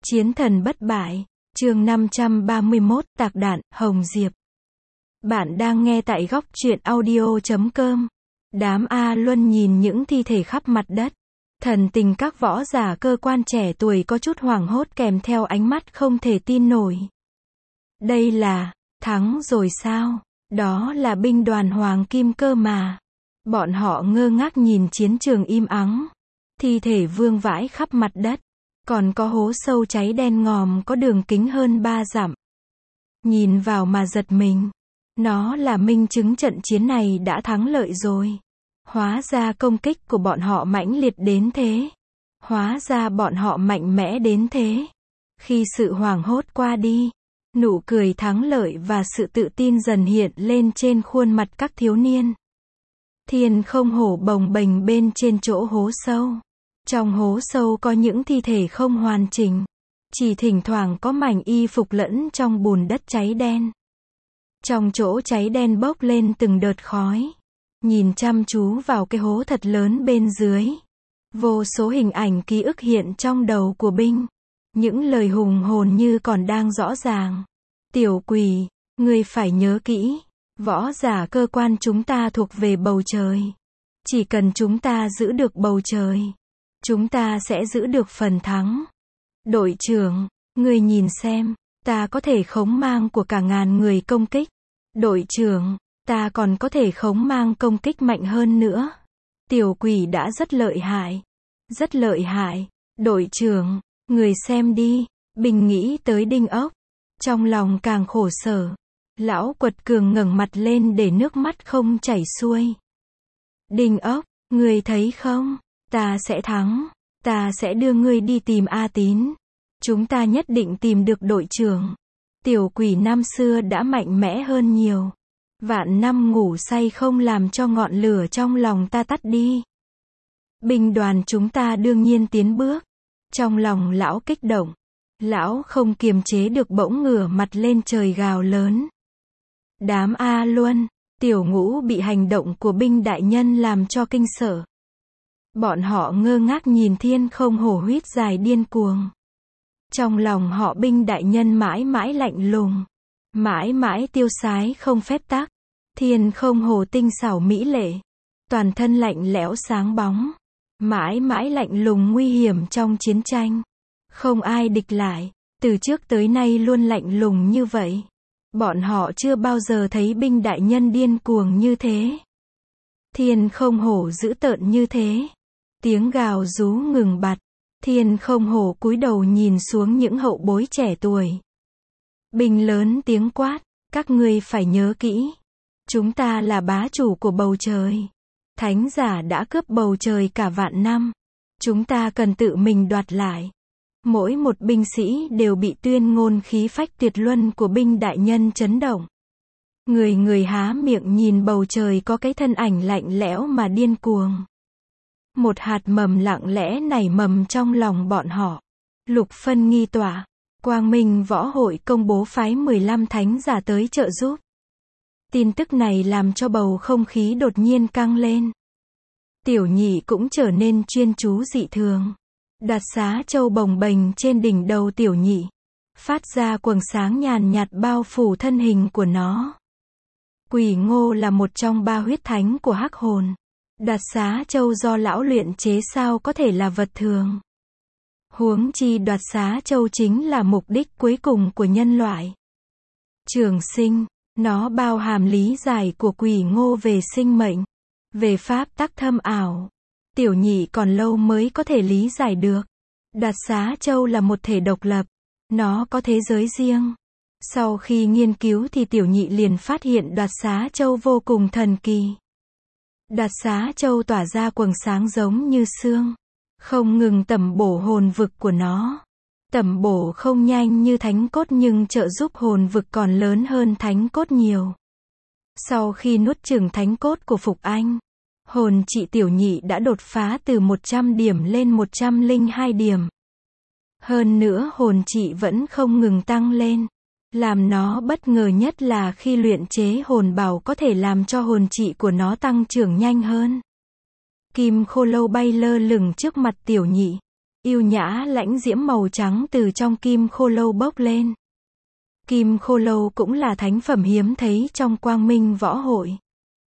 Chiến thần bất bại, chương 531, tạc đạn, Hồng Diệp. Bạn đang nghe tại góc truyện audio.com. Đám A Luân nhìn những thi thể khắp mặt đất. Thần tình các võ giả cơ quan trẻ tuổi có chút hoảng hốt kèm theo ánh mắt không thể tin nổi. Đây là, thắng rồi sao? Đó là binh đoàn Hoàng Kim cơ mà. Bọn họ ngơ ngác nhìn chiến trường im ắng. Thi thể vương vãi khắp mặt đất. Còn có hố sâu cháy đen ngòm có đường kính hơn 3 dặm. Nhìn vào mà giật mình. Nó là minh chứng trận chiến này đã thắng lợi rồi. Hóa ra công kích của bọn họ mãnh liệt đến thế. Hóa ra bọn họ mạnh mẽ đến thế. Khi sự hoảng hốt qua đi, nụ cười thắng lợi và sự tự tin dần hiện lên trên khuôn mặt các thiếu niên. Thiên không hổ bồng bềnh bên trên chỗ hố sâu. Trong hố sâu có những thi thể không hoàn chỉnh. Chỉ thỉnh thoảng có mảnh y phục lẫn trong bùn đất cháy đen. Trong chỗ cháy đen bốc lên từng đợt khói. Nhìn chăm chú vào cái hố thật lớn bên dưới. Vô số hình ảnh ký ức hiện trong đầu của binh. Những lời hùng hồn như còn đang rõ ràng. Tiểu quỷ, ngươi phải nhớ kỹ. Võ giả cơ quan chúng ta thuộc về bầu trời. Chỉ cần chúng ta giữ được bầu trời, chúng ta sẽ giữ được phần thắng. Đội trưởng, ngươi nhìn xem, ta có thể khống mang của cả ngàn người công kích. Đội trưởng, ta còn có thể khống mang công kích mạnh hơn nữa. Tiểu quỷ đã rất lợi hại. Rất lợi hại. Đội trưởng, người xem đi. Bình nghĩ tới Đinh Ốc. Trong lòng càng khổ sở. Lão quật cường ngẩng mặt lên để nước mắt không chảy xuôi. Đinh Ốc, người thấy không? Ta sẽ thắng. Ta sẽ đưa ngươi đi tìm A Tín. Chúng ta nhất định tìm được đội trưởng. Tiểu quỷ năm xưa đã mạnh mẽ hơn nhiều. Vạn năm ngủ say không làm cho ngọn lửa trong lòng ta tắt đi. Binh đoàn chúng ta đương nhiên tiến bước. Trong lòng lão kích động. Lão không kiềm chế được bỗng ngửa mặt lên trời gào lớn. Đám A Luân, Tiểu Ngũ bị hành động của binh đại nhân làm cho kinh sợ. Bọn họ ngơ ngác nhìn thiên không hổ huýt dài điên cuồng. Trong lòng họ binh đại nhân mãi mãi lạnh lùng. Mãi mãi tiêu sái không phép tắc. Thiên không hổ tinh xảo mỹ lệ. Toàn thân lạnh lẽo sáng bóng. Mãi mãi lạnh lùng nguy hiểm trong chiến tranh. Không ai địch lại. Từ trước tới nay luôn lạnh lùng như vậy. Bọn họ chưa bao giờ thấy binh đại nhân điên cuồng như thế. Thiên không hổ dữ tợn như thế. Tiếng gào rú ngừng bặt. Thiên không hổ cúi đầu nhìn xuống những hậu bối trẻ tuổi. Binh lớn tiếng quát. Các ngươi phải nhớ kỹ. Chúng ta là bá chủ của bầu trời. Thánh giả đã cướp bầu trời cả vạn năm. Chúng ta cần tự mình đoạt lại. Mỗi một binh sĩ đều bị tuyên ngôn khí phách tuyệt luân của binh đại nhân chấn động. Người người há miệng nhìn bầu trời có cái thân ảnh lạnh lẽo mà điên cuồng. Một hạt mầm lặng lẽ nảy mầm trong lòng bọn họ. Lục phân nghi tỏa. Quang Minh Võ Hội công bố phái 15 thánh giả tới trợ giúp. Tin tức này làm cho bầu không khí đột nhiên căng lên. Tiểu Nhị cũng trở nên chuyên chú dị thường. Đoạt xá châu bồng bềnh trên đỉnh đầu Tiểu Nhị. Phát ra quầng sáng nhàn nhạt bao phủ thân hình của nó. Quỷ Ngô là một trong 3 huyết thánh của hắc hồn. Đoạt xá châu do lão luyện chế sao có thể là vật thường. Huống chi đoạt xá châu chính là mục đích cuối cùng của nhân loại. Trường sinh, nó bao hàm lý giải của Quỷ Ngô về sinh mệnh, về pháp tắc thâm ảo. Tiểu Nhị còn lâu mới có thể lý giải được. Đoạt xá châu là một thể độc lập. Nó có thế giới riêng. Sau khi nghiên cứu thì Tiểu Nhị liền phát hiện đoạt xá châu vô cùng thần kỳ. Đoạt xá châu tỏa ra quầng sáng giống như sương. Không ngừng tẩm bổ hồn vực của nó. Tẩm bổ không nhanh như thánh cốt nhưng trợ giúp hồn vực còn lớn hơn thánh cốt nhiều. Sau khi nuốt chửng thánh cốt của Phục Anh, hồn trị Tiểu Nhị đã đột phá từ 100 điểm lên 102 điểm. Hơn nữa hồn trị vẫn không ngừng tăng lên. Làm nó bất ngờ nhất là khi luyện chế hồn bảo có thể làm cho hồn trị của nó tăng trưởng nhanh hơn. Kim khô lâu bay lơ lửng trước mặt Tiểu Nhị. Yêu nhã lãnh diễm màu trắng từ trong kim khô lâu bốc lên. Kim khô lâu cũng là thánh phẩm hiếm thấy trong quang minh võ hội.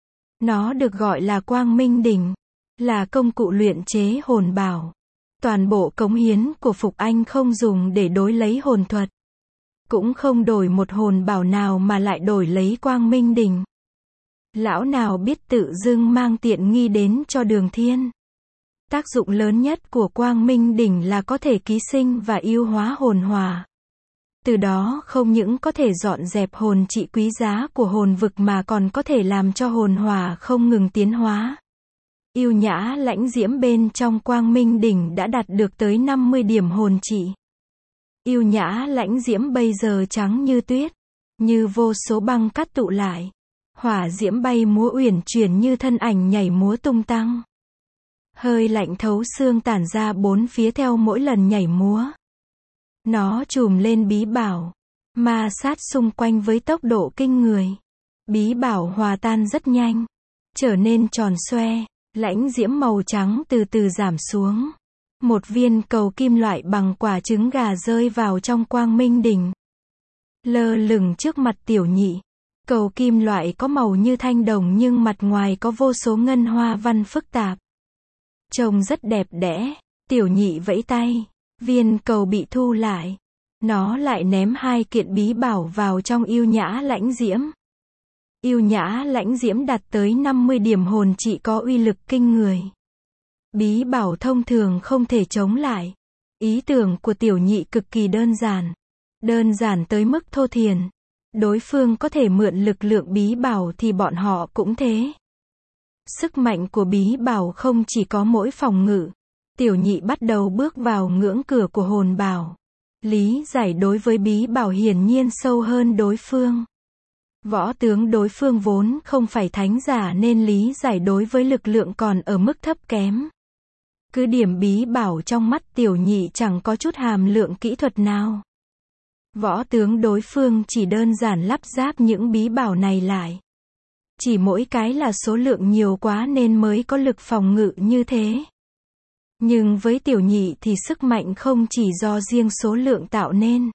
Nó được gọi là quang minh đỉnh, là công cụ luyện chế hồn bảo. Toàn bộ cống hiến của Phục Anh không dùng để đối lấy hồn thuật. Cũng không đổi một hồn bảo nào mà lại đổi lấy quang minh đỉnh. Lão nào biết tự dưng mang tiện nghi đến cho Đường Thiên. Tác dụng lớn nhất của quang minh đỉnh là có thể ký sinh và yêu hóa hồn hỏa. Từ đó không những có thể dọn dẹp hồn trị quý giá của hồn vực mà còn có thể làm cho hồn hỏa không ngừng tiến hóa. Yêu nhã lãnh diễm bên trong quang minh đỉnh đã đạt được tới 50 điểm hồn trị. Yêu nhã lãnh diễm bây giờ trắng như tuyết, như vô số băng cát tụ lại. Hỏa diễm bay múa uyển chuyển như thân ảnh nhảy múa tung tăng. Hơi lạnh thấu xương tản ra bốn phía theo mỗi lần nhảy múa. Nó trùm lên bí bảo, ma sát xung quanh với tốc độ kinh người. Bí bảo hòa tan rất nhanh, trở nên tròn xoe, lãnh diễm màu trắng từ từ giảm xuống. Một viên cầu kim loại bằng quả trứng gà rơi vào trong quang minh đỉnh. Lơ lửng trước mặt Tiểu Nhị. Cầu kim loại có màu như thanh đồng nhưng mặt ngoài có vô số ngân hoa văn phức tạp. Trông rất đẹp đẽ. Tiểu Nhị vẫy tay. Viên cầu bị thu lại. Nó lại ném hai kiện bí bảo vào trong yêu nhã lãnh diễm. Yêu nhã lãnh diễm đạt tới 50 điểm hồn trị có uy lực kinh người. Bí bảo thông thường không thể chống lại. Ý tưởng của Tiểu Nhị cực kỳ đơn giản. Đơn giản tới mức thô thiển. Đối phương có thể mượn lực lượng bí bảo thì bọn họ cũng thế. Sức mạnh của bí bảo không chỉ có mỗi phòng ngự. Tiểu Nhị bắt đầu bước vào ngưỡng cửa của hồn bảo. Lý giải đối với bí bảo hiển nhiên sâu hơn đối phương. Võ tướng đối phương vốn không phải thánh giả nên lý giải đối với lực lượng còn ở mức thấp kém. Cứ điểm bí bảo trong mắt Tiểu Nhị chẳng có chút hàm lượng kỹ thuật nào. Võ tướng đối phương chỉ đơn giản lắp ráp những bí bảo này lại. Chỉ mỗi cái là số lượng nhiều quá nên mới có lực phòng ngự như thế. Nhưng với Tiểu Nhị thì sức mạnh không chỉ do riêng số lượng tạo nên.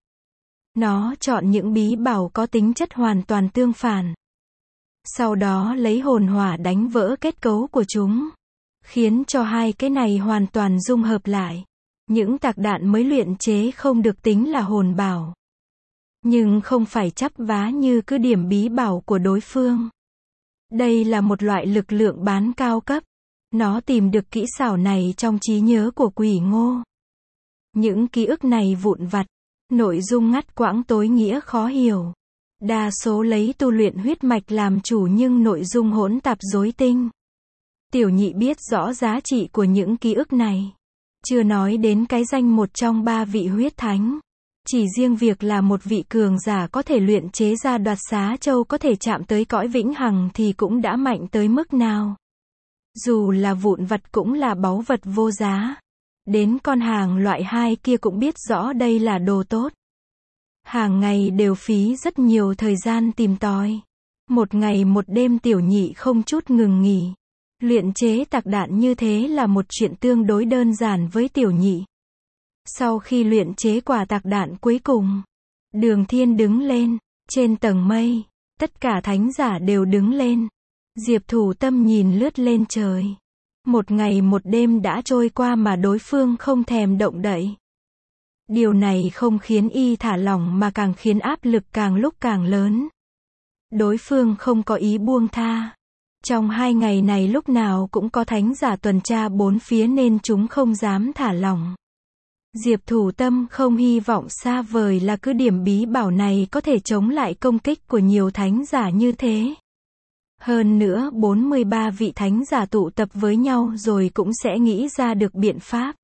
Nó chọn những bí bảo có tính chất hoàn toàn tương phản. Sau đó lấy hồn hỏa đánh vỡ kết cấu của chúng. Khiến cho hai cái này hoàn toàn dung hợp lại. Những tạc đạn mới luyện chế không được tính là hồn bảo. Nhưng không phải chắp vá như cứ điểm bí bảo của đối phương. Đây là một loại lực lượng bán cao cấp. Nó tìm được kỹ xảo này trong trí nhớ của Quỷ Ngô. Những ký ức này vụn vặt, nội dung ngắt quãng tối nghĩa khó hiểu. Đa số lấy tu luyện huyết mạch làm chủ nhưng nội dung hỗn tạp rối tinh. Tiểu Nhị biết rõ giá trị của những ký ức này. Chưa nói đến cái danh một trong ba vị huyết thánh. Chỉ riêng việc là một vị cường giả có thể luyện chế ra Đoạt Xá Châu có thể chạm tới cõi vĩnh hằng thì cũng đã mạnh tới mức nào. Dù là vụn vặt cũng là báu vật vô giá. Đến con hàng loại 2 kia cũng biết rõ đây là đồ tốt. Hàng ngày đều phí rất nhiều thời gian tìm tòi. Một ngày một đêm Tiểu Nhị không chút ngừng nghỉ. Luyện chế tạc đạn như thế là một chuyện tương đối đơn giản với Tiểu Nhị. Sau khi luyện chế quả tạc đạn cuối cùng, Đường Thiên đứng lên, trên tầng mây, tất cả thánh giả đều đứng lên. Diệp Thủ Tâm nhìn lướt lên trời. Một ngày một đêm đã trôi qua mà đối phương không thèm động đậy. Điều này không khiến y thả lỏng mà càng khiến áp lực càng lúc càng lớn. Đối phương không có ý buông tha. Trong 2 ngày này lúc nào cũng có thánh giả tuần tra bốn phía nên chúng không dám thả lỏng. Diệp Thủ Tâm không hy vọng xa vời là cứ điểm bí bảo này có thể chống lại công kích của nhiều thánh giả như thế. Hơn nữa 43 vị thánh giả tụ tập với nhau rồi cũng sẽ nghĩ ra được biện pháp.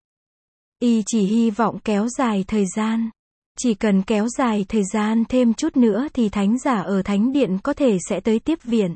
Y chỉ hy vọng kéo dài thời gian. Chỉ cần kéo dài thời gian thêm chút nữa thì thánh giả ở thánh điện có thể sẽ tới tiếp viện.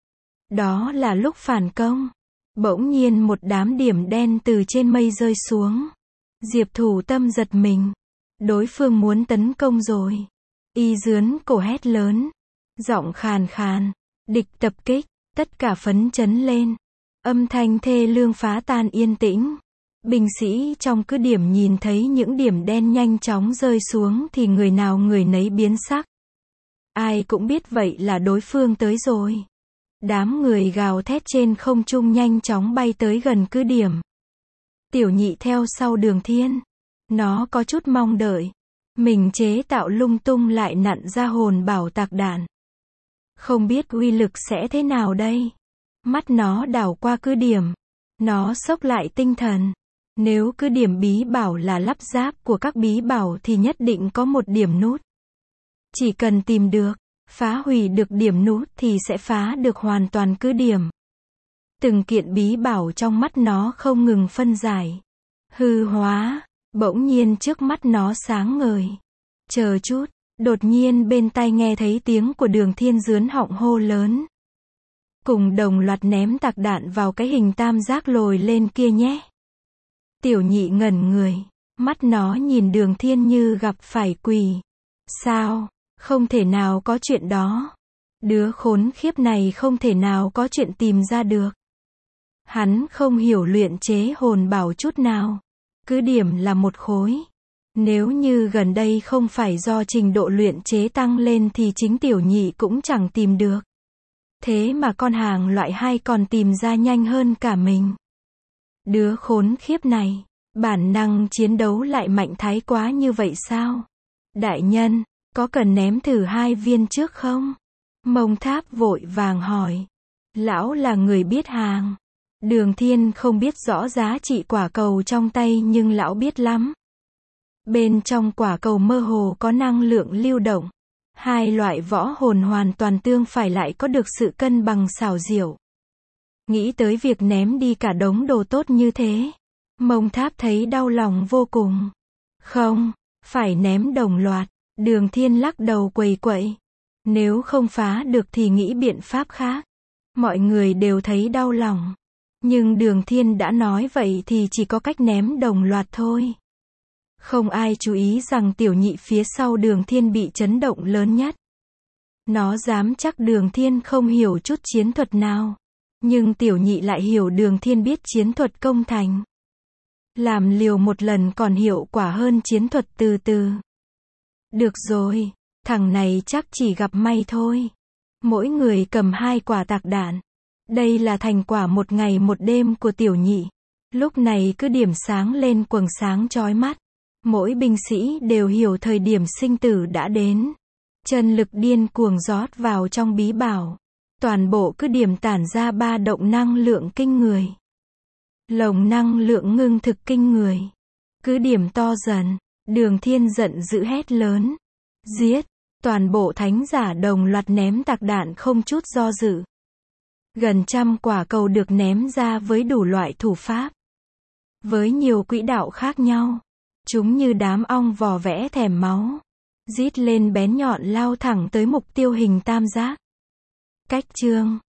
Đó là lúc phản công. Bỗng nhiên một đám điểm đen từ trên mây rơi xuống. Diệp Thủ Tâm giật mình. Đối phương muốn tấn công rồi. Y dướn cổ hét lớn. Giọng khàn khàn. Địch tập kích. Tất cả phấn chấn lên. Âm thanh thê lương phá tan yên tĩnh. Binh sĩ trong cứ điểm nhìn thấy những điểm đen nhanh chóng rơi xuống thì người nào người nấy biến sắc. Ai cũng biết vậy là đối phương tới rồi. Đám người gào thét trên không trung nhanh chóng bay tới gần cứ điểm. Tiểu Nhị theo sau Đường Thiên. Nó có chút mong đợi. Mình chế tạo lung tung lại nặn ra hồn bảo tạc đạn. Không biết uy lực sẽ thế nào đây? Mắt nó đảo qua cứ điểm. Nó xốc lại tinh thần. Nếu cứ điểm bí bảo là lắp ráp của các bí bảo thì nhất định có một điểm nút. Chỉ cần tìm được, phá hủy được điểm nút thì sẽ phá được hoàn toàn cứ điểm. Từng kiện bí bảo trong mắt nó không ngừng phân giải. Hư hóa, bỗng nhiên trước mắt nó sáng ngời. Chờ chút, đột nhiên bên tai nghe thấy tiếng của Đường Thiên dướn họng hô lớn. Cùng đồng loạt ném tạc đạn vào cái hình tam giác lồi lên kia nhé. Tiểu Nhị ngẩn người, mắt nó nhìn Đường Thiên như gặp phải quỷ. Sao? Không thể nào có chuyện đó. Đứa khốn khiếp này không thể nào có chuyện tìm ra được. Hắn không hiểu luyện chế hồn bảo chút nào. Cứ điểm là một khối. Nếu như gần đây không phải do trình độ luyện chế tăng lên thì chính Tiểu Nhị cũng chẳng tìm được. Thế mà con hàng loại 2 còn tìm ra nhanh hơn cả mình. Đứa khốn khiếp này, bản năng chiến đấu lại mạnh thái quá như vậy sao? Đại nhân, có cần ném thử 2 viên trước không? Mông Tháp vội vàng hỏi. Lão là người biết hàng. Đường Thiên không biết rõ giá trị quả cầu trong tay nhưng lão biết lắm. Bên trong quả cầu mơ hồ có năng lượng lưu động. 2 loại võ hồn hoàn toàn tương phản lại có được sự cân bằng xảo diệu. Nghĩ tới việc ném đi cả đống đồ tốt như thế. Mông Tháp thấy đau lòng vô cùng. Không, phải ném đồng loạt. Đường Thiên lắc đầu quầy quậy. Nếu không phá được thì nghĩ biện pháp khác. Mọi người đều thấy đau lòng. Nhưng Đường Thiên đã nói vậy thì chỉ có cách ném đồng loạt thôi. Không ai chú ý rằng Tiểu Nhị phía sau Đường Thiên bị chấn động lớn nhất. Nó dám chắc Đường Thiên không hiểu chút chiến thuật nào. Nhưng Tiểu Nhị lại hiểu Đường Thiên biết chiến thuật công thành. Làm liều một lần còn hiệu quả hơn chiến thuật từ từ. Được rồi, thằng này chắc chỉ gặp may thôi. Mỗi người cầm 2 quả tạc đạn. Đây là thành quả 1 ngày 1 đêm của Tiểu Nhị. Lúc này cứ điểm sáng lên quầng sáng chói mắt. Mỗi binh sĩ đều hiểu thời điểm sinh tử đã đến. Chân lực điên cuồng rót vào trong bí bảo. Toàn bộ cứ điểm tản ra ba động năng lượng kinh người. Lồng năng lượng ngưng thực kinh người. Cứ điểm to dần. Đường Thiên giận dữ hét lớn. Giết! Toàn bộ thánh giả đồng loạt ném tạc đạn không chút do dự. Gần 100 quả cầu được ném ra với đủ loại thủ pháp. Với nhiều quỹ đạo khác nhau. Chúng như đám ong vò vẽ thèm máu. Rít lên bén nhọn lao thẳng tới mục tiêu hình tam giác. Cách chương